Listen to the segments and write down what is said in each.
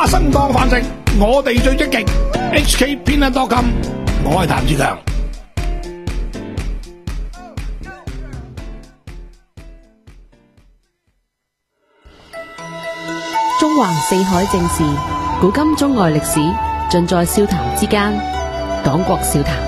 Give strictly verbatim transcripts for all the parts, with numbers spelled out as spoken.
生當飯食，我哋最積極。H K 偏得多金，我係譚志強。 中橫四海正事，古今中外歷史，盡在笑談之間。講國笑談。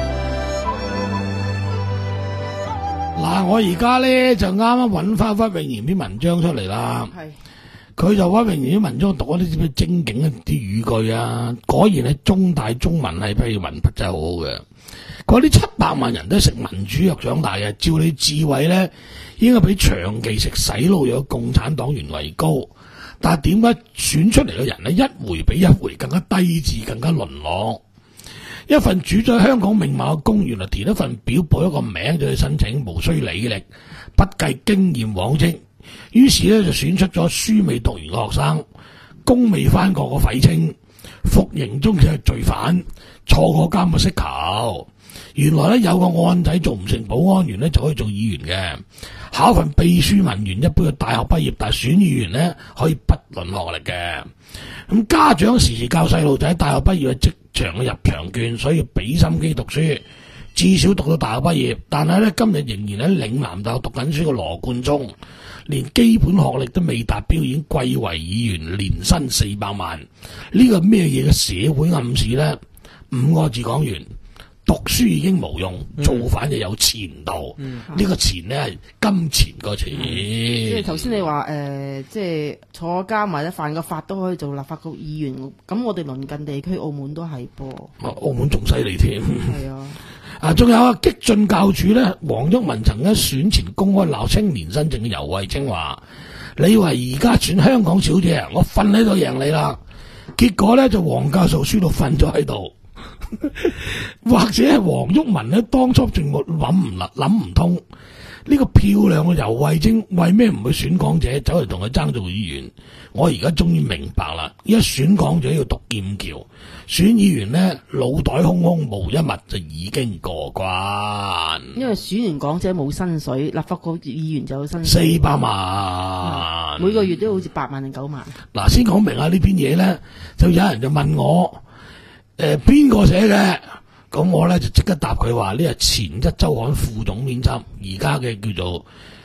嗱，我而家咧就啱啱揾翻屈穎妍篇文章出嚟啦。係，佢就屈穎妍啲文章讀嗰啲精警一啲語句啊，果然係中大中文系批嘅文筆真係好好嘅。嗰啲七百萬人都食民主藥長大嘅，照你智慧咧，應該比長期食洗腦藥嘅共產黨員為高。但係點解選出嚟嘅人咧，一回比一回更加低智，更加淪落？一份主宰香港命脈嘅工，原來填一份表報一個名就去申請，無需履歷，不計經驗往績。於是咧就選出咗書未讀完嘅學生，工未返過嘅廢青，服刑中嘅罪犯，坐過監嘅識球。原來咧有個案仔做唔成保安員咧就可以做議員嘅，考份秘書文員一般嘅大學畢業，但係選議員咧可以不論學歷嘅。咁家長時時教細路仔大學畢業嘅職場嘅入場券，所以要俾心機讀書，至少讀到大學畢業。但係咧今日仍然喺嶺南大學讀緊書嘅羅冠聰，連基本學歷都未達標，已經貴為議員，年薪四百萬。呢個咩嘢嘅社會暗示咧？五個字講完。讀書已經無用，造反就有前途。呢、嗯、個錢咧係金錢個錢。嗯、 即係頭先你話誒、呃，即係坐監或者犯個法都可以做立法局議員。咁我哋鄰近地區澳門都係噃。 澳門仲犀利添。 係啊。 啊，仲有啊，激進教主咧，黃毓民曾喺選前公開鬧青年新政嘅游蕙禎話：你以為而家選香港小姐，我瞓喺度贏你啦。結果咧就黃教授輸到瞓咗喺度。或者係黃毓民咧，當初仲冇諗唔諗諗唔通呢、這個漂亮嘅游蕙禎為咩唔去選港姐，走嚟同佢爭做議員？我而家終於明白啦！一選港姐要讀劍橋，選議員呢，腦袋空空無一物就已經過關。 因為選完港姐冇薪水，立法局議員就有薪水四百萬， 每個月都好似八萬定九萬。 嗱，先講明啊，呢篇嘢咧，就有人就問我。誒，邊個寫嘅？咁我咧就即刻答佢話：呢係前一周刊副總編輯，而家嘅叫做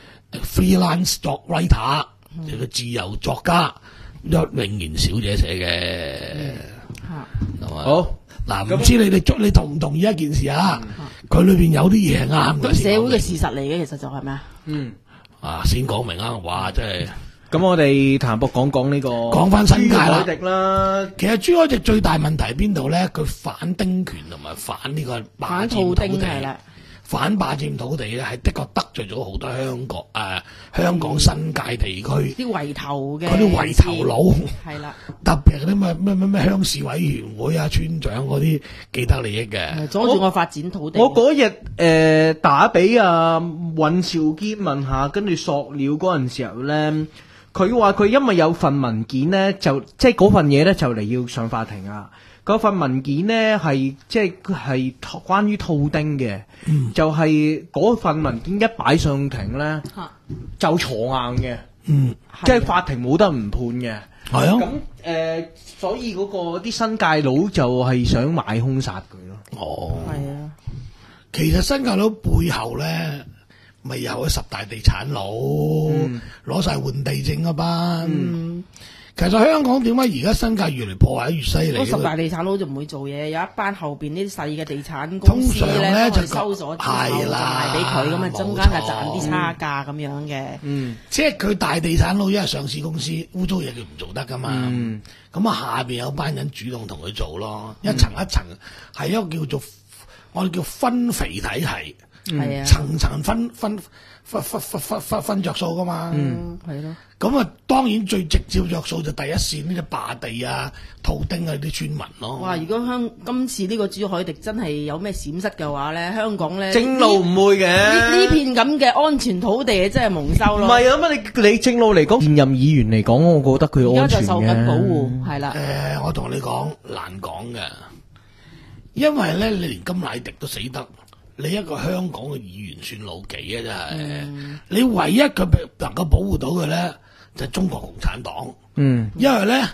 freelance writer，就個自由作家屈穎妍小姐寫嘅。係嘛？好嗱，唔知你哋捉你同唔同意一件事啊？佢裏邊有啲嘢係啱嘅。 咁社會嘅事實嚟嘅，其實就係咩啊？ 嗯，啊，先講明啊！哇，真係。 咁我哋譚博講講呢個講翻新界啦。 朱凱廸啦， 其實朱凱廸最大問題喺邊度咧？佢反丁權同埋反呢個霸佔土地，反霸佔土地咧，係的確得罪咗好多香港誒、呃、香港新界地區啲圍頭嘅嗰啲圍頭佬， 係啦， 特別係啲咩咩咩咩鄉事委員會啊、村長嗰啲既得利益嘅， 阻住我發展土地。 我嗰日誒打俾阿尹兆堅問下，跟住索料嗰陣時候咧。佢話佢因為有份文件咧，就即係嗰份嘢咧就嚟要上法庭啊！嗰份文件咧係即係係關於套丁嘅，嗯、就係嗰份文件一擺上庭咧、啊、就坐硬嘅，嗯，即係法庭冇得唔判嘅。係啊，咁誒、呃，所以嗰個啲新界佬就係想買兇殺佢咯。 哦， 係啊， 其實新界佬背後咧。咪有咗十大地產佬攞晒換地證啊班，嗯、其實香港點解而家新界越嚟破壞越犀利？ 嗰十大地產佬就唔會做嘢，有一班後邊呢啲細嘅地產公司咧就收咗之後就賣俾佢，咁啊中間就賺啲差價咁樣嘅。嗯， 即係佢大地產佬因為上市公司污糟嘢佢唔做得噶嘛，咁啊、嗯、下邊有班人主動同佢做咯，嗯、一層一層係一個叫做我哋叫分肥體系。係啊，層層分分分分分分分分着數噶嘛， 嗯，係咯。 咁啊，當然最直接着數就第一線呢啲霸地啊、套丁啊啲村民咯。 哇！如果香今次呢個朱凱廸真係有咩閃失嘅話咧，香港咧正路唔會嘅。 呢呢片咁嘅安全土地真係蒙羞咯。 唔係啊，乜你你正路嚟講，現任議員嚟講，我覺得佢安全嘅。而家就受緊保護， 係啦。 誒、呃，我同你講難講嘅，因為咧你連甘迺迪都死得。你一個香港嘅議員算老幾啊？真係，嗯、你唯一佢能夠保護到嘅咧，就係、是、中國共產黨。嗯，因為咧，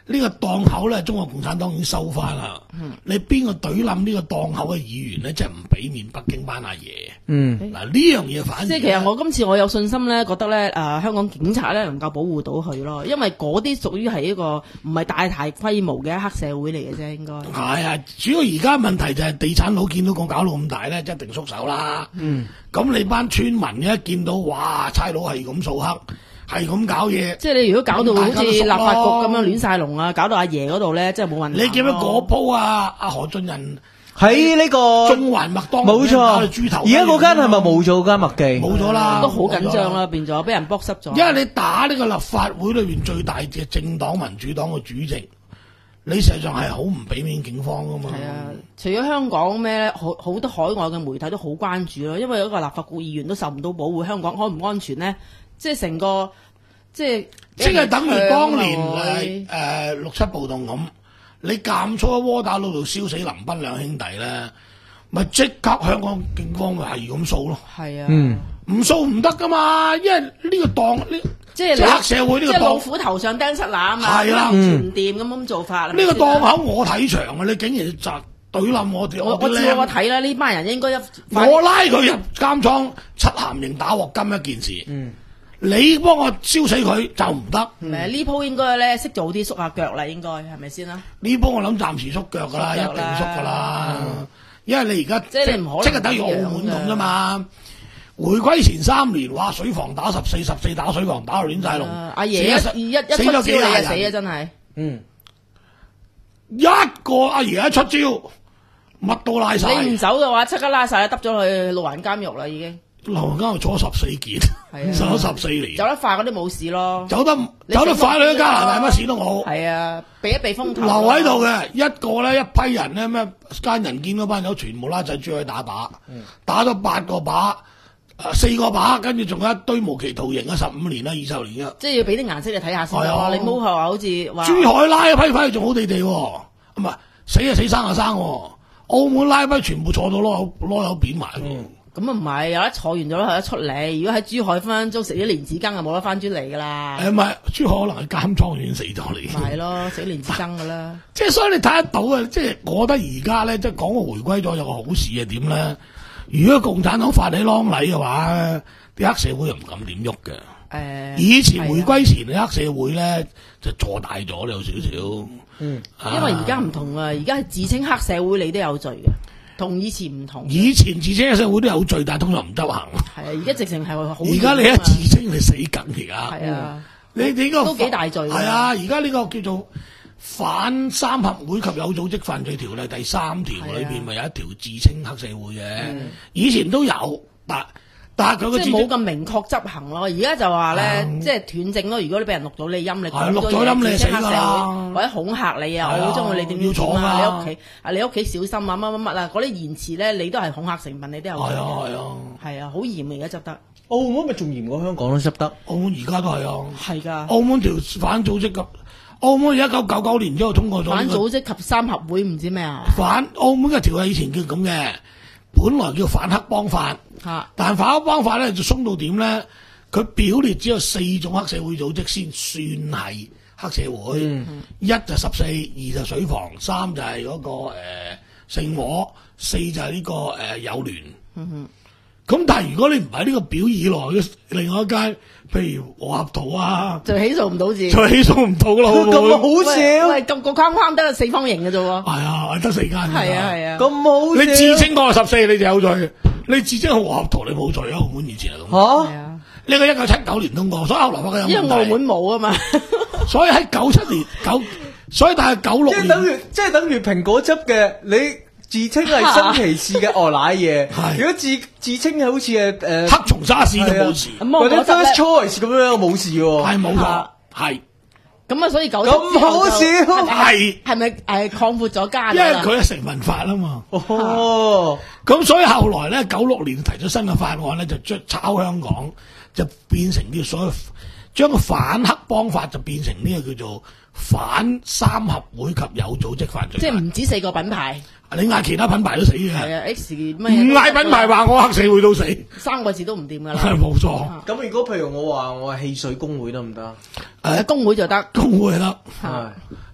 呢個檔口咧，中國共產黨已經收翻啦。嗯、你邊個懟冧呢個檔口嘅議員咧，即係唔俾面北京班阿爺。嗯，嗱呢樣嘢反而即係其實我今次我有信心咧，覺得咧誒、呃、香港警察咧能夠保護到佢咯，因為嗰啲屬於係一個唔係大大規模嘅黑社會嚟嘅啫，應該係啊。主要而家問題就係地產佬見到個搞到咁大咧，一定縮手啦。嗯，咁你班村民一見到哇，差佬係咁掃黑。係咁搞嘢， 即係你如果搞到好似立法局咁樣亂晒龍啊，搞到阿爺嗰度咧，真係冇問題。 你記唔記得嗰鋪啊？阿何俊仁喺呢個中環麥當勞冇錯，而家嗰間係咪冇咗間麥記？ 冇咗啦， 都好緊張啦，變咗俾人剝濕咗。 因為你打呢個立法會裏邊最大嘅政黨民主黨嘅主席，你實際上係好唔俾面警方噶嘛。係啊，除咗香港咩咧，好好多海外嘅媒體都好關注咯，因為嗰個立法局議員都受唔到保護，香港安唔安全咧？即係成個，即係即係等於當年誒誒六七暴動咁，你監粗喺窩打老度燒死林彬兩兄弟咧，咪即刻香港警方咪係咁掃咯。係啊，嗯，唔掃唔得噶嘛，因為呢個檔呢， 即係黑社會呢個檔，即係老虎頭上釘七乸啊嘛，係啦，完全唔掂咁咁做法。 呢個檔口我睇場啊，你竟然就懟冧我哋， 我我知我睇啦，呢班人應該一我拉佢入監倉七鹹刑打鑊金一件事。嗯。你幫我燒死佢就唔得。誒呢鋪應該咧識早啲縮下腳啦，應該係咪先啦？ 呢鋪我諗暫時縮腳噶啦，一定縮噶啦。嗯、因為你而家即係你唔可能即係等於澳門咁啫嘛。回歸前三年，哇水房打十四，十四打水房打到亂晒龍。 阿爺一一一出招你就死啊！真係。嗯。 一個阿爺一出招，乜都拉晒。 你唔走嘅話，即刻拉晒，揼咗去路環監獄啦，已經。 流行監獄坐咗十四件，受咗十四年。 走得快嗰啲冇事咯， 走得走得快你加拿大乜事都冇。 係啊，避一避風頭。 留喺度嘅一個咧，一批人咧咩間人見嗰班友全部拉仔出去打靶，嗯、打咗八個靶，誒四個靶，跟住仲有一堆無期徒刑啊，十五年啦，二十年啊。 即係要俾啲顏色你睇下先咯。啊、你唔好話好似話珠海拉一批翻去仲好地地，唔係死啊死生啊生。澳門拉一批全部坐到攞攞有扁埋。嗯咁啊唔係，有得坐完咗有得出嚟。如果喺珠海分分鐘食啲蓮子羹就冇得翻轉嚟噶啦。誒唔係，珠海可能係監倉已經死咗你。 係咯，食蓮子羹噶啦。 即係所以你睇得到啊！即係我覺得而家咧，即係講個回歸咗有個好事係點咧？如果共產黨發起啷禮嘅話，啲黑社會又唔敢點喐嘅。誒、呃，以前回歸前嘅黑社會咧就坐大咗有少少。 嗯，啊、因為而家唔同啊，而家係自稱黑社會，你都有罪嘅。同以前唔同， 以前自稱黑社會都有罪，但係通常唔執行。 係啊，而家直情係好。 而家你一自稱你死緊而家。 係啊， 你你呢個都幾大罪。 係啊，而家呢個叫做反三合會及有組織犯罪條例第三條裏邊咪有一條自稱黑社會嘅，嗯、以前都有，但但係佢個即係冇咁明確執行咯。而家就話咧，嗯、即係斷證咯。如果你俾人錄到你音，你係錄咗音你死㗎啦， 或者恐嚇你啊，我好中意你點點點啊，你屋企啊，你屋企小心啊，乜乜乜啊，嗰啲言辭咧，你都係恐嚇成分，你都有。係啊係啊，係啊，好嚴而家執得。 澳門咪仲嚴過香港都執得。 澳門而家都係啊。 係㗎。 澳門條反組織及澳門一九九九年之後通過咗、這個。 反組織及三合會唔知咩啊？ 反澳門嘅條例以前叫咁嘅。本來叫反黑幫法，啊、但反黑幫法咧就鬆到點咧？佢表列只有四種黑社會組織先算係黑社會，嗯、一就十四，二就水房，三就係嗰、那個誒聖和，四就係呢、這個誒、呃、友聯。嗯哼咁但係如果你唔喺呢個表以內嘅另外一間，譬如和合圖啊， 就起訴唔到字， 就起訴唔到咯。 咁好笑， 喂，咁個框框得四方形嘅啫喎。 係啊，得四間。 係啊係啊。 咁好笑。 你自稱嗰個十四你就有罪，你自稱和合圖你冇罪啊。澳門以前係咁。 嚇？ 呢個一九七九年通過，所以後來發覺有問題。 因為澳門冇啊嘛。 所以喺九七年九，所以但係九六年。 即係等於，即係等於蘋果汁嘅你。自稱係新奇士嘅鵝奶嘢，如果自自稱係好似誒誒黑松沙士都冇事， 或者 First Choice 咁樣冇事喎， 係冇錯，係咁啊，所以九咁好笑， 係係咪誒擴闊咗間？ 因為佢係成文法啊嘛， 哦， 咁所以後來咧九六年提出新嘅法案咧，就將抄香港就變成啲所謂將個反黑幫法就變成呢個叫做反三合會及有組織犯罪， 即係唔止四個品牌。 你嗌其他品牌都死嘅， 係啊 X 乜唔嗌品牌話我黑社會都死， 三個字都唔掂噶啦。 係冇錯。 咁如果譬如我話我係汽水工會得唔得？ 誒，工會就得， 工會就得。 係，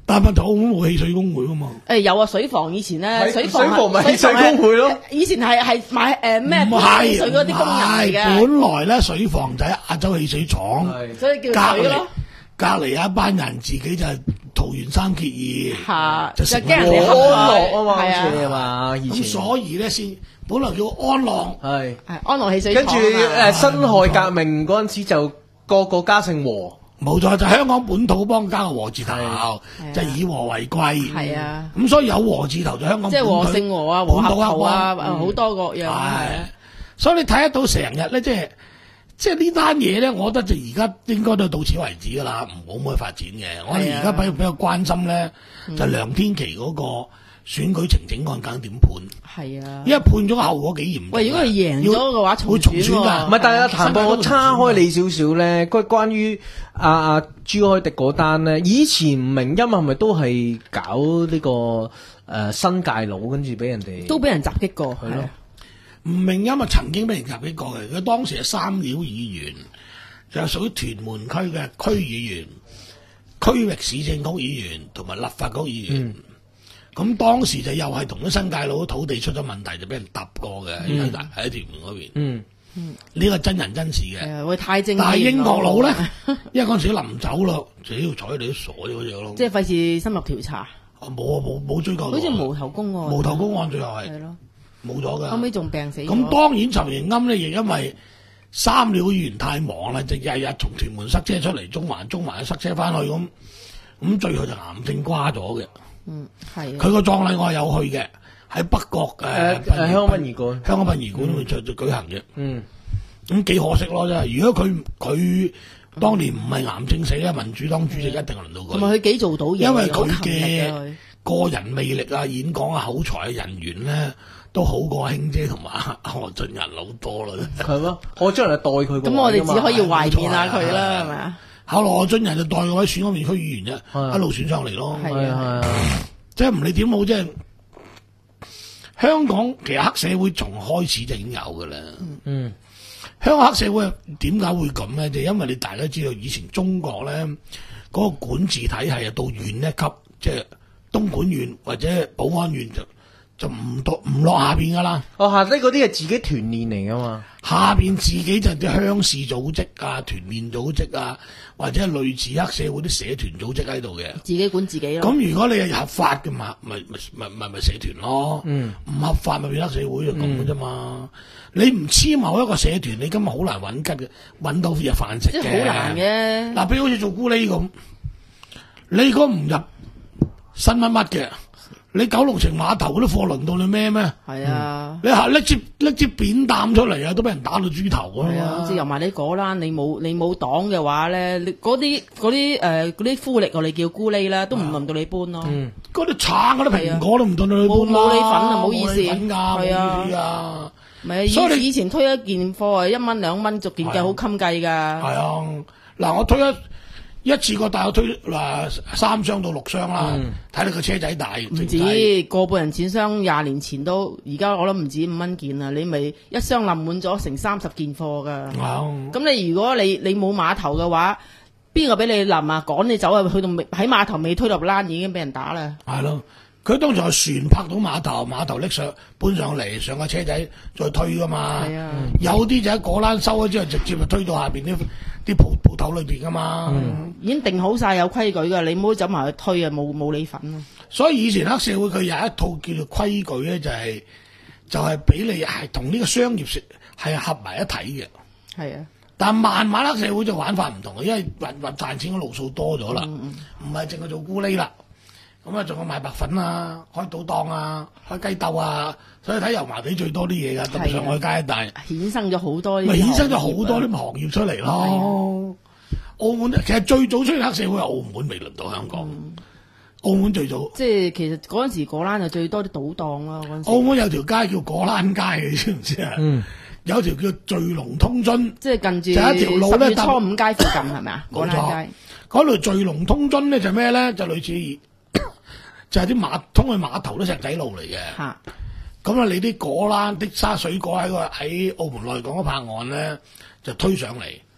但係問題澳門冇汽水工會噶嘛？ 誒有啊，水房以前咧，水房水房咪汽水工會咯。 以前係係買誒咩唔係水嗰啲工人嚟嘅。 本來咧水房就喺亞洲汽水廠， 所以叫水咯。 隔離有一班人自己就係桃園三結義， 就驚人哋安樂啊嘛， 係啊係嘛，以前。 咁所以咧先本來叫安樂， 係係安樂汽水廠。 跟住誒辛亥革命嗰陣時就個個加姓和。 冇錯，就香港本土幫加個和字頭，就以和為貴。 係啊， 咁所以有和字頭就香港即係和勝和啊，和合頭啊，好多個樣。 係，所以你睇得到成日咧，即係即係呢單嘢咧，我覺得就而家應該都到此為止噶啦，唔好咁去發展嘅。我哋而家比較比較關心咧，就梁天琦嗰個選舉呈請案究竟點判？係啊，因為判咗個後果幾嚴重。喂， 如果佢贏咗嘅話， 會重選㗎。 唔係，但係阿譚博，我叉開你少少咧，關關於阿阿朱凱廸嗰單咧，以前吳明欽係咪都係搞呢個誒新界佬，跟住俾人哋都俾人襲擊過， 係咯。 吳明欽啊，曾經俾人襲擊過嘅，佢當時係三料議員，就係屬於屯門區嘅區議員、區域市政局議員同埋立法局議員。咁、嗯、當時就又係同啲新界佬土地出咗問題，就俾人揼過嘅，喺喺屯門嗰邊。嗯嗯，呢個真人真事嘅。會太正。但係英國佬咧，因為嗰陣時臨走咯，就喺度睬你都傻咗嗰隻咯。即係費事深入調查。冇啊，冇冇追究。好似無頭公案。無頭公案最後係。係咯。冇咗㗎，後尾仲病死。咁當然陳盈庵咧，亦因為三料議員太忙啦，就日日從屯門塞車出嚟中環，中環塞車翻去咁，咁最後就癌症瓜咗嘅。嗯，係。佢個葬禮我係有去嘅，喺北角誒誒香港殯儀館，香港殯儀館會就就舉行嘅。嗯，咁幾可惜咯，真係。如果佢佢當年唔係癌症死咧，民主黨主席一定輪到佢。同埋佢幾做到嘢，因為佢嘅個人魅力啊、演講啊、口才嘅人緣咧。都好過卿姐同埋何俊仁好多啦，係咯，何俊仁代佢。咁我哋只可以懷念下佢啦，係咪啊？後來何俊仁就代嗰位選嗰邊區議員啫，一路選上嚟咯。係啊，即係唔理點好，即係香港其實黑社會從開始就已經有㗎啦。嗯，香港黑社會點解會咁咧？就因為你大家知道以前中國咧嗰個管治體系啊，到縣一級，即係東莞縣或者寶安縣就。就唔落唔落下邊噶啦。哦，下低嗰啲係自己團練嚟噶嘛。下邊自己就啲鄉事組織啊、團練組織啊，或者係類似黑社會啲社團組織喺度嘅。自己管自己咯。咁如果你係合法嘅嘛，咪咪咪咪咪社團咯。嗯。唔合法咪變黑社會就咁嘅啫嘛。你唔黐某一個社團，你今日好難揾吉嘅，揾到日飯食嘅。即係好難嘅。嗱，比如好似做咕喱咁，你如果唔入新乜乜嘅。你九龍城碼頭嗰啲貨輪到你咩咩？係啊！你下拎支拎支扁擔出嚟啊，都俾人打到豬頭啊！係啊！即係油埋你果欄，你冇你冇黨嘅話咧，嗰啲嗰啲誒嗰啲夫力我哋叫咕喱啦，都唔輪到你搬咯。嗰啲橙嗰啲蘋果都唔輪到你搬啦。冇你份啊！唔好意思，係啊，唔係所以你以前推一件貨啊，一蚊兩蚊逐件計，好襟計㗎。係啊！嗱，我推一。一次過帶我推嗱三箱到六箱啦，睇你個車仔大。唔止個半人錢箱，廿年前都，而家我諗唔止五蚊件啦。你咪一箱冧滿咗成三十件貨噶。咁、嗯、你如果你你冇碼頭嘅話，邊個俾你冧啊？趕你走啊？去到喺碼頭未推入欄已經俾人打啦。係咯，佢當場係船泊到碼頭，碼頭拎上搬上嚟，上個車仔再推噶嘛。係啊，有啲就喺果欄收咗之後，直接就推到下邊啲。啲鋪鋪頭裏邊噶嘛、嗯，已經定好晒有規矩噶，你唔好走埋去推啊，冇冇你份咯。所以以前黑社會佢有一套叫做規矩咧，就係、是、就係、是、俾你係同呢個商業係合埋一體嘅。係啊，但係慢慢黑社會就玩法唔同嘅，因為賺賺賺錢嘅路數多咗啦，唔係淨係做咕喱啦。咁啊，仲有賣白粉啊，開賭檔啊，開雞竇啊，所以睇油麻地最多啲嘢噶，特別上海街一帶，衍生咗好多，咪衍生咗好多啲行業出嚟咯。澳門其實最早出現黑社會係澳門，未輪到香港。嗯、澳門最早，即係其實嗰陣時果欄就最多啲賭檔咯。嗰陣時澳門有條街叫果欄街，你知唔知啊？嗯，有條叫聚龍通津，即係近住就一條路咧，初五街附近係咪啊？果欄街嗰條聚龍通津咧就咩咧？就類似。就係啲碼通去碼頭都石仔路嚟嘅，咁啊你啲果欄啲沙水果喺個喺澳門內港嗰拍岸咧就推上嚟，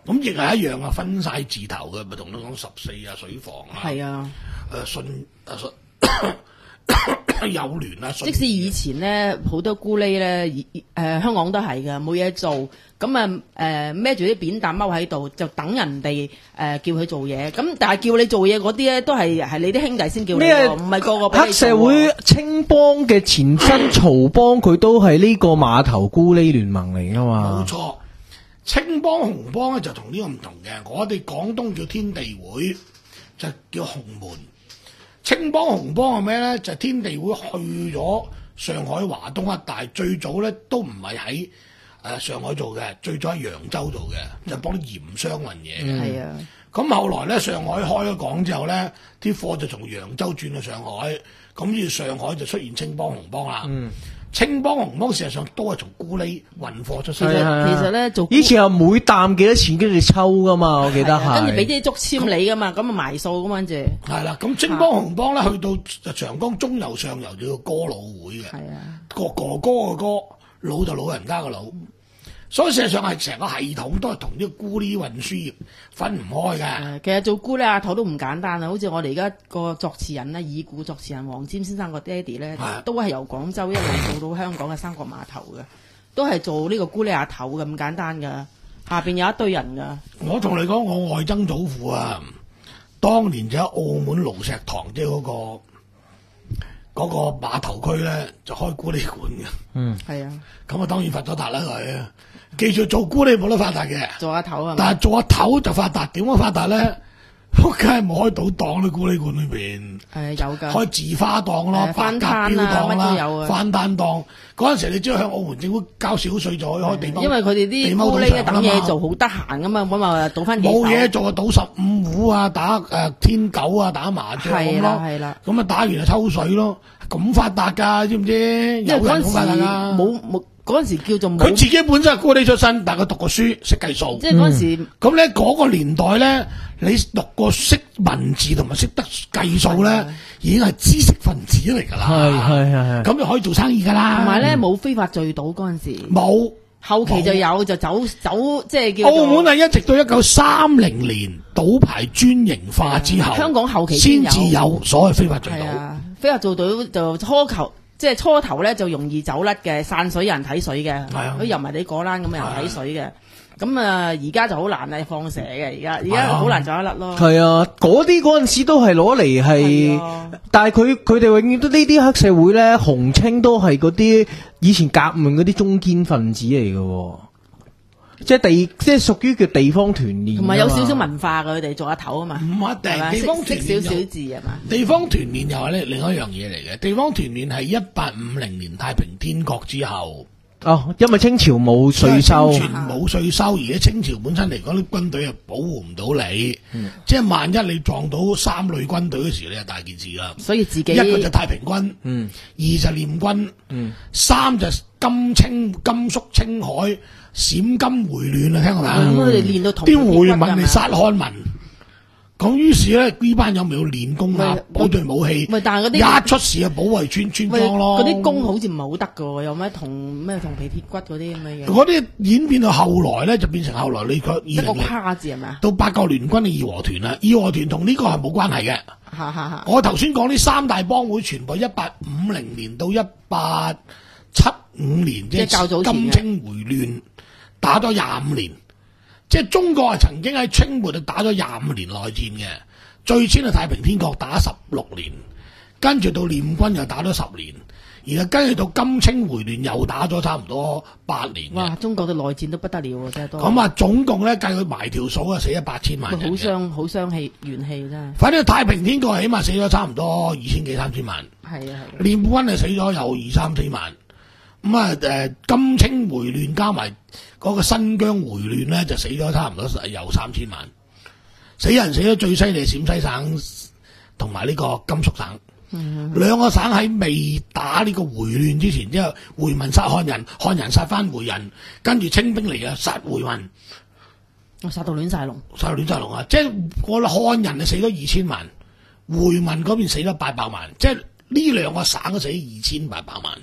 咁亦係一樣啊，分晒字頭嘅，咪同你講十四啊、水房啊， 係啊， 誒信誒信友聯啊， 即使以前咧好多咕喱咧，誒、呃、香港都係嘅，冇嘢做，咁啊誒孭住啲扁擔踎喺度，就等人哋誒、呃、叫佢做嘢。咁但係叫你做嘢嗰啲咧，都係係你啲兄弟先叫你喎，唔係個個俾你做喎。 黑社會青幫嘅前身曹幫，佢都係呢個碼頭咕喱聯盟嚟噶嘛？ 冇錯，青幫紅幫咧就同呢個唔同嘅，我哋廣東叫天地會，就叫紅門。青幫紅幫係咩咧？就係、天地會去咗上海華東一帶，最早咧都唔係喺誒上海做嘅，最早喺揚州做嘅，就幫啲鹽商運嘢嘅。 係啊， 咁後來咧上海開咗港之後咧，啲貨就從揚州轉去上海，咁於是上海就出現青幫紅幫啦。 嗯青幫紅幫事實上都係從咕喱運貨出其身。 實其實咧做以前係每擔幾多錢跟住抽噶嘛，我記得係。 跟住俾啲竹簽你噶嘛，咁啊埋數咁跟住。 係啦，咁青幫紅幫咧去到長江中游上游叫做哥老會嘅， 係啊， 個哥哥嘅哥，老就老人家嘅老。所以事實上係成個系統都係同呢個咕喱運輸業分唔開嘅。 誒其實做咕喱阿頭都唔簡單啊，好似我哋而家個作詞人咧，已故作詞人黃霑先生個爹哋咧，都係由廣州一路做到香港嘅三角碼頭嘅，都係做呢個咕喱阿頭嘅，咁簡單噶。下邊有一堆人噶。 我同你講，我外曾祖父啊，當年就喺澳門盧石塘，即係嗰個嗰個碼頭區咧，就開咕喱館嘅。 嗯， 係啊， 咁啊當然發咗達啦佢。記住做咕喱冇得發達嘅， 做阿頭啊。 但係做阿頭就發達。點樣發達咧？梗係冇開賭檔喺咕喱館裏邊。 誒有㗎。 開字花檔咯，百翻家標攤啊， 檔乜都有啦， 啊。 翻單檔嗰陣時，你只要向澳門政府交少稅就可以開地踎。 因為佢哋啲咕喱等嘢做好得閒噶嘛，咁啊賭翻幾手。 冇嘢做啊，賭十五壺啊，打誒天九啊，打麻將咁咯。 係啦， 咁啊打完就抽水咯，咁發達㗎，知唔知？有人好發達㗎。 冇冇。嗰陣時叫做佢自己本身係咕喱出身，但係佢讀過書，識計數。 即係嗰陣時， 咁咧嗰個年代咧，你讀過識文字同埋識得計數咧，已經係知識分子嚟㗎啦。 係係係係。 咁就可以做生意㗎啦。 同埋咧冇非法聚賭嗰陣時。 冇。 後期就有就走走，即係叫。 澳門係一直到一九三零年賭牌專營化之後， 香港後期先至有所謂非法聚賭。 非法做賭就初球。即係初頭咧就容易走甩嘅，散水有人睇水嘅，佢遊埋你果欄咁有人睇水嘅。咁啊而家就好難啊放蛇嘅，而家而家好難走得甩咯。 係啊，嗰啲嗰陣時都係攞嚟係，但係佢佢哋永遠都呢啲黑社會咧，紅青都係嗰啲以前革命嗰啲中堅分子嚟嘅。即係地，即係屬於叫地方團練， 同埋有少少文化嘅，佢哋做阿頭啊嘛。 唔一定，地方團識少少字係嘛？ 地方團練又係咧另一樣嘢嚟嘅。地方團練係一八五零年太平天國之後。 哦，因為清朝冇稅收， 清朝冇稅收，而且清朝本身嚟講，啲軍隊又保護唔到你。嗯、即係萬一你撞到三類軍隊嘅時候，你就大件事啦。 所以自己一個就太平軍， 嗯， 二就練軍， 嗯， 三就金青甘肅青海陝甘回亂啊！聽過未？ 咁佢哋練到同啲回民嚟殺漢民。咁於是咧，呢班友咪要練功啊，保對武器。 咪但係嗰啲一出事啊，保衛村村莊咯。 嗰啲功好似唔係好得噶喎，有咩同咩同皮鐵骨嗰啲咁嘅嘢。 嗰啲演變到後來咧，就變成後來你個二零一個跨字係咪啊？ 到八國聯軍嘅義和團啦，義和團同呢個係冇關係嘅。 哈哈哈！ 我頭先講呢三大幫會，全部一八五零年到一八七五年，即係金清回亂，打咗廿五年。即係中國係曾經喺清末就打咗廿五年內戰嘅，最先係太平天國打十六年，跟住到練軍又打咗十年，然後跟住到金清回亂又打咗差唔多八年。 哇！中國嘅內戰都不得了喎，真係多。 咁啊，總共咧計佢埋條數啊，死咗八千萬人。 好傷，好傷氣元氣真係。 反正太平天國起碼死咗差唔多二千幾三千萬。 係啊係。 練軍係死咗有二三四萬。咁啊誒，金清回亂加埋嗰個新疆回亂咧，就死咗差唔多有三千萬。死人死咗最犀利，陝西省同埋呢個甘肅省，嗯、兩個省喺未打呢個回亂之前，之後回民殺漢人，漢人殺翻回人，跟住清兵嚟啊殺回民， 我殺到亂晒龍， 殺到亂晒龍啊！即係我漢人啊死咗二千萬，回民嗰邊死咗八百萬，即係呢兩個省都死二千八百萬。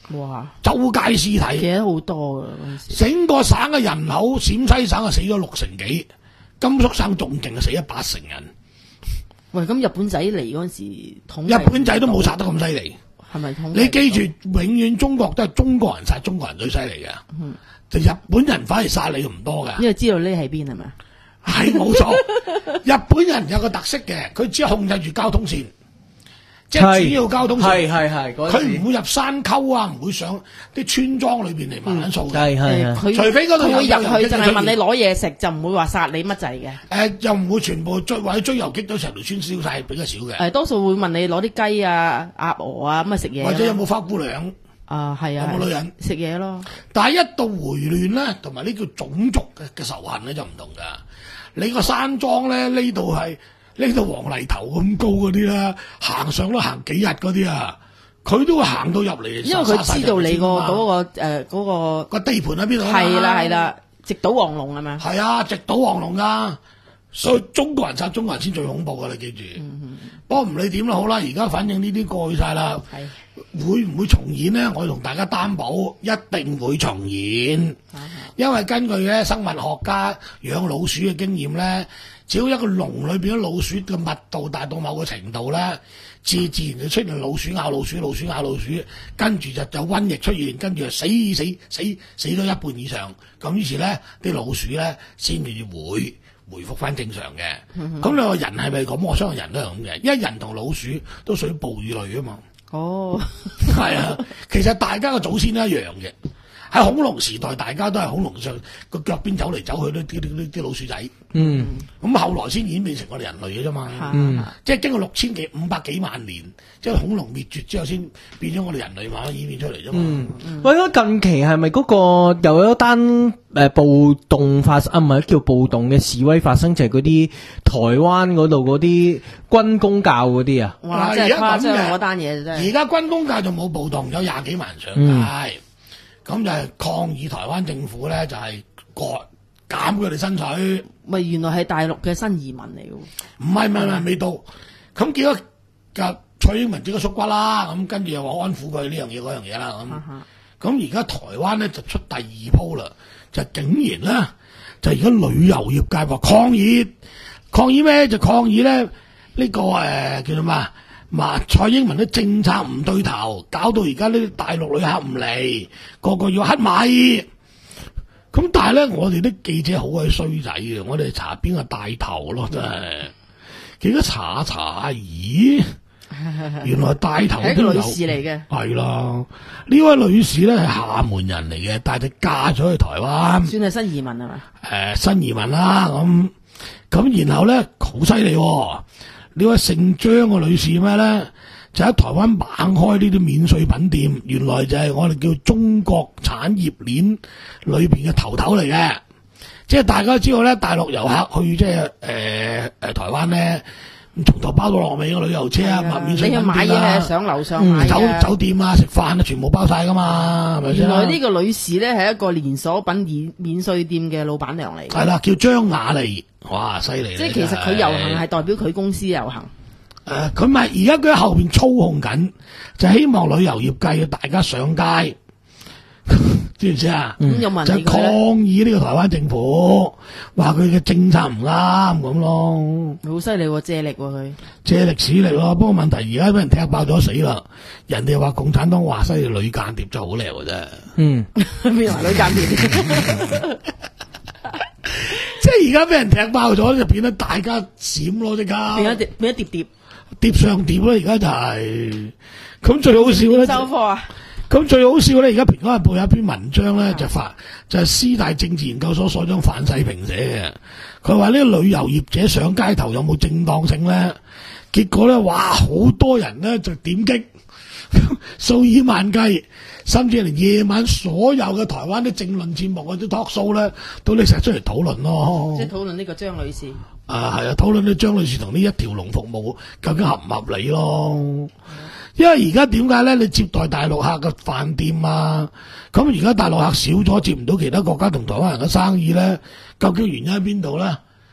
哇！ 周街屍體， 其實好多㗎嗰陣時。 整個省嘅人口，陝西省啊死咗六成幾，甘肅省仲勁啊死咗八成人。 喂，咁日本仔嚟嗰陣時統日本仔都冇殺得咁犀利。 係咪統？ 你記住，永遠中國都係中國人殺中國人最犀利嘅。嗯，就日本人反而殺你唔多嘅。 因為知道匿喺邊係咪？ 係冇錯，日本人有個特色嘅，佢只係控制住交通線，即係主要交通線。 係係係， 佢唔會入山溝啊，唔會上啲村莊裏邊嚟慢慢掃嘅。 係係佢除非嗰度有佢會入去，就係問你你攞嘢食，就唔會話殺你乜滯嘅。 誒，又唔會全部追或者追遊擊到成條村燒晒，比較少嘅。 誒，多數會問你攞啲雞啊、鴨鵝啊咁啊食嘢。 或者有冇花姑娘？ 啊，係啊， 有冇女人食嘢咯？ 但係一到回亂咧，同埋呢叫種族嘅嘅仇恨咧就唔同㗎。你個山莊咧呢度係呢度黃泥頭咁高嗰啲啦，行上都行幾日嗰啲啊，佢都會行到入嚟。 因為佢知道你個嗰個誒嗰個個地盤喺邊度。 係啦係啦，直搗黃龍係咪？ 係啊，直搗黃龍㗎。所以中國人殺中國人先最恐怖㗎，你記住。嗯、不過唔理點都好啦，而家反正呢啲過去晒啦。係會唔會重演呢？我同大家擔保，一定會重演。因為根據咧生物學家養老鼠嘅經驗咧，只要一個籠裏邊嘅老鼠嘅密度達到某個程度咧，自自然就出現老鼠咬老鼠，老鼠咬老鼠，跟住就有瘟疫出現，跟住就死死死死咗一半以上。咁於是咧，啲老鼠咧先至會回復翻正常嘅。咁、嗯、你話人係咪咁？我相信人都係咁嘅，因為人同老鼠都屬於哺乳類啊嘛。哦，係啊，其實大家嘅祖先都一樣嘅。喺恐龍時代，大家都係恐龍上個腳邊走嚟走去，啲啲啲啲老鼠仔。嗯，咁後來先演變成我哋人類嘅啫嘛。嗯，即係經過六千幾五百幾萬年，即係恐龍滅絕之後，先變咗我哋人類慢慢演變出嚟啫嘛。嗯， 嗯喂，咁近期係咪嗰個又有一單誒暴動發生啊？唔係叫暴動嘅示威發生，就係嗰啲台灣嗰度嗰啲軍公教嗰啲啊。 哇！真係誇張嗰單嘢真係。 而家軍公教就冇暴動，有廿幾萬人上街。嗯咁就係抗議台灣政府咧，就係割減佢哋薪水。 咪原來係大陸嘅新移民嚟嘅喎。 唔係唔係唔係未到。咁結果就蔡英文即刻縮骨啦。咁跟住又話安撫佢呢樣嘢嗰樣嘢啦。咁咁而家台灣咧就出第二鋪啦，就竟然咧就而家旅遊業界話抗議，抗議咩？就抗議咧呢、呢個誒、呃、叫做咩？嘛，蔡英文啲政策唔對頭，搞到而家呢啲大陸旅客唔嚟，個個要乞米。咁但係咧，我哋啲記者好鬼衰仔嘅，我哋查邊個帶頭咯，真係。結果查一查，咦，原來帶頭都有係一個女士嚟嘅。 係啦，呢位女士咧係廈門人嚟嘅，但係佢嫁咗去台灣， 算係新移民係嘛？ 誒、呃，新移民啦，咁咁然後咧好犀利。呢位姓張嘅女士咩咧？就喺台灣猛開呢啲免稅品店，原來就係我哋叫中國產業鏈裏邊嘅頭頭嚟嘅。即係大家知道咧，大陸遊客去即係誒誒台灣咧，從頭包到落尾嘅旅遊車啊，免稅品店啊， 你去買嘢係上樓上買、嗯、 酒酒店啊、食飯啊，全部包晒噶嘛，係咪先？ 原來呢個女士咧係一個連鎖品免免稅店嘅老闆娘嚟。 係啦，叫張雅莉。哇，犀利！ 即係其實佢遊行係代表佢公司遊行。 誒、呃，佢咪而家佢喺後邊操控緊，就希望旅遊業界要大家上街，知唔知啊？嗯、就抗議呢個台灣政府，話佢嘅政策唔啱咁咯。 好犀利喎，借力喎、啊、佢。借力使力咯，不過問題而家俾人踢爆咗死啦。人哋話共產黨話犀利女間諜就好叻嘅啫。嗯， 邊話女間諜？ 即係而家俾人踢爆咗，就變得大家閃咯，即刻變咗碟，變咗碟碟， 碟上碟啦！而家就係、是、咁最好笑咧， 收貨啊！ 咁最好笑咧，而家《蘋果日報》有一篇文章咧，就發就係、是、師大政治研究所所長范世平寫嘅。佢話呢個旅遊業者上街頭有冇正當性咧？結果咧，哇！好多人咧就點擊數以萬計。甚至連夜晚所有嘅台灣啲政論節目或者 talk show 咧，都拎晒出嚟討論咯。 即係討論呢個張女士。 啊，係啊，討論呢張女士同呢一條龍服務究竟合唔合理咯？嗯、因為而家點解咧？你接待大陸客嘅飯店啊，咁而家大陸客少咗，接唔到其他國家同台灣人嘅生意咧，究竟原因喺邊度咧？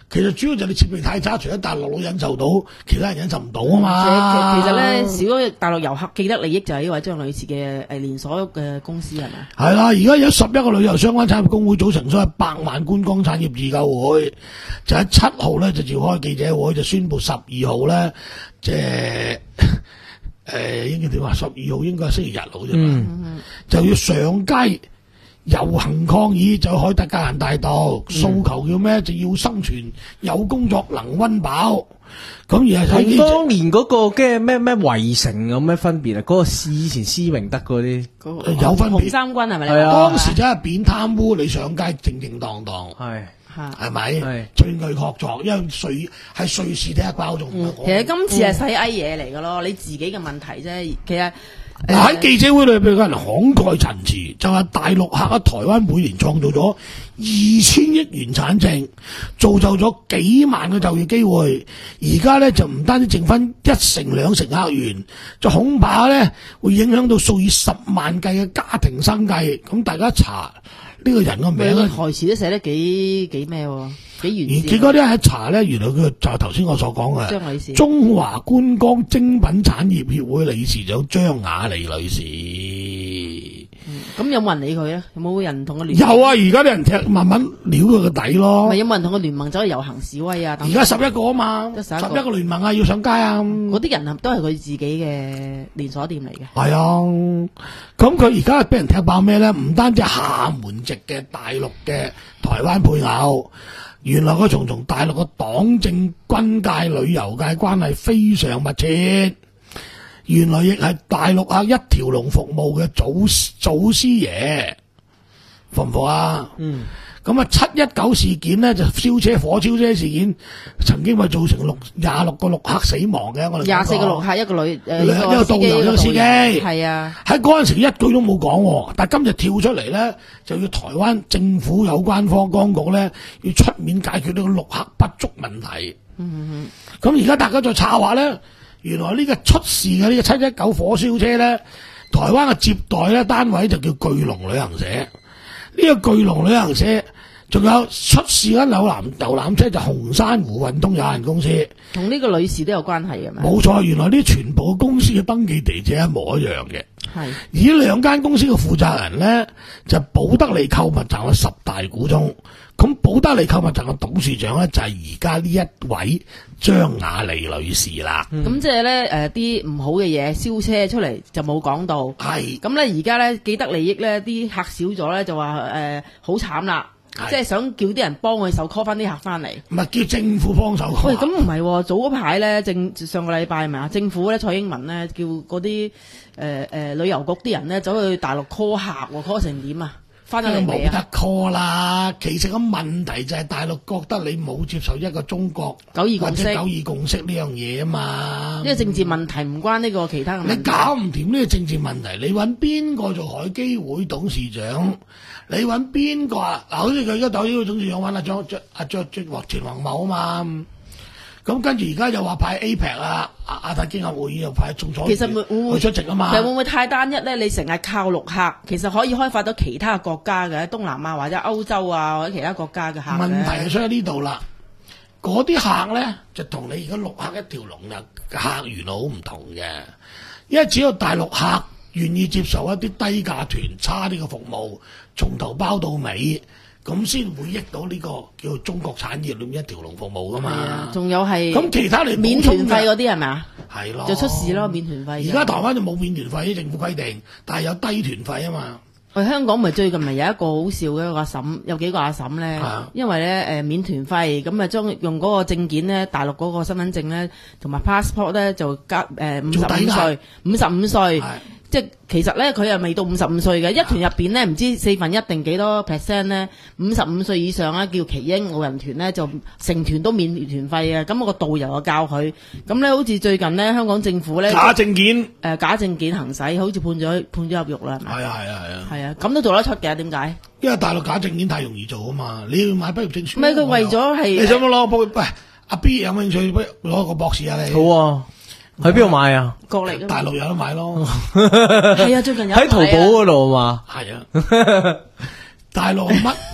其實主要就係你設備太差，除咗大陸佬忍受到，其他人忍受唔到啊嘛。 其實咧，少咗大陸遊客既得利益就係呢位張女士嘅誒連鎖嘅公司係咪？ 係啦，而家有十一個旅遊相關產業工會組成咗百萬觀光產業自救會，就喺七號咧就召開記者會，就宣布十二號咧，即係誒應該點話？十二號應該係星期日好啫嘛，嗯、就要上街遊行抗議，就海德格蘭大道，訴、嗯、求叫咩？就要生存，有工作，能溫飽。咁而係同當年嗰個嘅咩咩圍城有咩分別啊？嗰、那個以前施榮德嗰啲、那個、 有分別。 紅三軍係咪？ 係啊， 當時真係扁貪污，你上街正正當當。 係係咪？證據確鑿，因為瑞係瑞士第一包仲。 其實今次係細埃嘢嚟㗎咯，你自己嘅問題啫。其實嗱喺、呃、記者會裏邊，有人慷慨陳詞，就話大陸客喺台灣每年創造咗二千億元產值，造就咗幾萬個就業機會。而家咧就唔單止剩翻一成兩成客源，就恐怕咧會影響到數以十萬計嘅家庭生計。咁大家查呢個人個名咧， 台詞都寫得幾幾咩喎？幾完善。 結果啲人喺查咧，原來佢就係頭先我所講嘅張女士， 中華觀光精品產業協會理事長張雅莉女士。 咁、嗯、有冇人理佢咧？有冇人同佢聯？ 有啊！而家啲人踢慢慢撩佢個底咯。 咪有冇人同佢聯盟走去遊行示威啊？ 而家十一個啊嘛，十一個聯盟啊，要上街啊！ 嗰啲人都係佢自己嘅連鎖店嚟嘅。 係啊，咁佢而家俾人踢爆咩咧？唔單止廈門籍嘅大陸嘅台灣配偶，原來佢仲同大陸嘅黨政軍界、旅遊界關係非常密切。原來亦係大陸客一條龍服務嘅祖祖師爺，服唔服啊？嗯。咁啊，七一九事件呢，就燒車火燒車事件，曾經咪造成六廿六個陸客死亡嘅。我哋廿四個陸客，一個女誒、呃、 一個導遊一個司機， 係啊。 喺嗰陣時一句都冇講，但係今日跳出嚟咧，就要台灣政府有關方當局咧，要出面解決呢個陸客不足問題。嗯，咁而家大家再查話咧。原來呢個出事嘅呢個七一九火燒車咧，台灣嘅接待咧單位就叫巨龍旅行社。呢個巨龍旅行社仲有出事嘅遊覽遊覽車就紅珊瑚運通有限公司， 同呢個女士都有關係嘅咩？冇錯，原來呢全部公司嘅登記地址一模一樣嘅。係而兩間公司嘅負責人咧就寶德利購物站嘅十大股東。咁寶德利購物站嘅董事長咧就係而家呢一位張雅莉女士啦。 咁、嗯、即係咧誒啲唔好嘅嘢燒車出嚟就冇講到。係咁咧，而家咧既得利益咧啲客少咗咧就話誒好慘啦，即係想叫啲人幫佢手 call 翻啲客翻嚟。唔係叫政府幫手 call。喂，咁唔係早嗰排咧政上個禮拜係咪啊？政府咧蔡英文咧叫嗰啲誒誒旅遊局啲人咧走去大陸 call 客喎 call 成點啊？翻咗嚟冇得 call 啦，其實個問題就係大陸覺得你冇接受一個中國九二共識或者九二共識呢樣嘢啊嘛。呢個政治問題唔關呢個其他嘅問題。你搞唔掂呢個政治問題，你揾邊個做海基會董事長？你揾邊個啊？嗱，好似佢而家海基會董事長揾阿張阿張張華田宏茂啊嘛。咁跟住而家又話派 A P E C 啊，亞亞太經合會議又派仲裁，其實會唔會去出席啊嘛？其實會唔會太單一咧？你成日靠陸客，其實可以開發到其他國家嘅東南亞或者歐洲啊或者其他國家嘅客。問題就出喺呢度啦，嗰啲客咧就同你而家陸客一條龍嘅客源好唔同嘅，因為只有大陸客願意接受一啲低價團差啲嘅服務，從頭包到尾。咁先會益到呢個叫做中國產業裏面一條龍服務噶嘛？係啊，仲有係咁其他嚟免團費嗰啲係咪啊？係咯，就出事咯，免團費。而家台灣就冇免團費，政府規定，但係有低團費啊嘛。喂，香港咪最近咪有一個好笑嘅一個阿嬸，有幾個阿嬸咧，因為咧誒、呃、免團費，咁啊將用嗰個證件咧，大陸嗰個身份證咧，同埋 passport 咧就加誒五十五歲，五十五歲。即係其實咧，佢又未到五十五歲嘅，一團入邊咧，唔知四分一定幾多 percent 咧，五十五歲以上咧叫耆英老人團咧，就成團都免團費嘅。咁我個導遊就教佢，咁咧好似最近咧香港政府咧假證件，誒、呃、假證件行使，好似判咗判咗入獄啦，係咪？係啊係啊係啊，係啊，咁都做得出嘅，點解？因為大陸假證件太容易做啊嘛，你要買畢業證書。唔係佢為咗係，你想唔想攞個畢？喂，阿 B 有冇興趣攞個博士啊？你好啊。去邊度買啊？國力大陸有得買咯。係啊，最近有喺淘寶嗰度嘛。係啊，大陸乜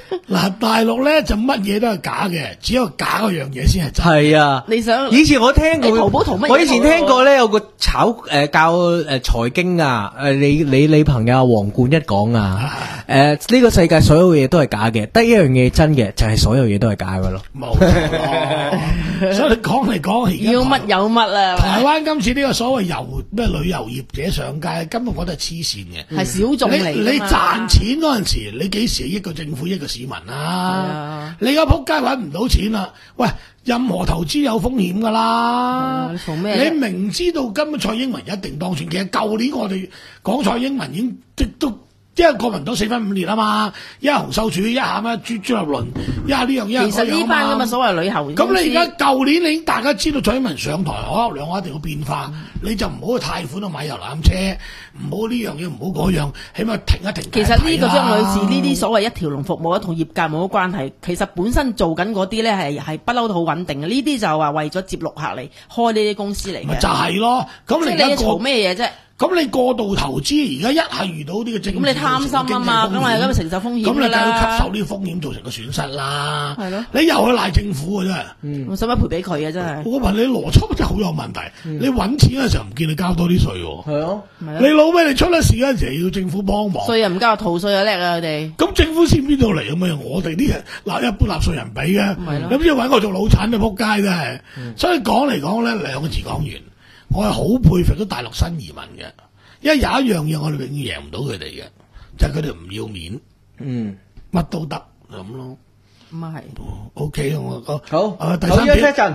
嗱，大陸咧就乜嘢都係假嘅，只有假嗰樣嘢先係真。 係啊， 你想以前我聽過， 你淘寶淘乜嘢我以前聽過咧有個炒誒、呃、教誒財經啊，誒你你你朋友黃冠一講啊，誒呢、呢個世界所有嘢都係假嘅，得一樣嘢真嘅就係、是、所有嘢都係假嘅咯。 冇錯，所以你講嚟講去， 要乜有乜啊？ 台灣今次呢個所謂遊咩旅遊業者上街，根本我都係黐線嘅， 係小眾嚟㗎嘛。 你你賺錢嗰陣時，你幾時益個政府益個市民啊？ 啊你而家撲街揾唔到錢啦，喂！任何投資有風險㗎啦， 你做咩？ 你明知道根本蔡英文一定當選，其實舊年我哋講蔡英文已經即都。因為國民黨四分五裂啊嘛，一係洪秀柱，一下咩朱朱立倫，一下呢樣一下嗰樣啊嘛。 其實呢班咁嘅所謂旅遊公司， 咁你而家舊年你已經大家知道蔡英文上台，可能兩個一定要變化，嗯、你就唔好去貸款去買遊覽車，唔好呢樣嘢，唔好嗰樣，起碼停一停。 其實呢個張女士呢啲所謂一條龍服務，同業界冇乜關係。其實本身做緊嗰啲咧係係不嬲都好穩定嘅，呢啲就話為咗接陸客嚟開呢啲公司嚟嘅。 咪就係咯，咁你而家嘈咩嘢啫？ 咁你過度投資，而家一係遇到呢個政治， 咁你貪心啊嘛，咁咪咁咪承受風險㗎啦。 咁你梗係吸受呢個風險造成個損失啦。 係咯， 你又去賴政府嘅真係。 嗯，我使乜賠俾佢啊？真係。 我問你邏輯真係好有問題。嗯、你揾錢嘅時候唔見你交多啲稅喎。 係咯， 你老味你出咗事嗰陣時要政府幫忙。 稅又唔交，逃稅又叻啊！佢哋。 咁政府錢邊度嚟咁啊？我哋啲人嗱一般納稅人俾嘅，你唔知揾我做老闆就撲街真係。嗯、所以講嚟講咧兩個字講完，我係好佩服咗大陸新移民嘅。因為有一樣嘢我哋永遠贏唔到佢哋嘅，就係佢哋唔要面，嗯，乜都得咁咯。 咁啊係。 O K 我講好， 啊第三點。 陣。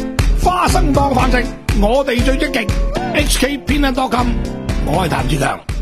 花生當飯食，我哋最積極。H K 偏袒多金，我係譚志強。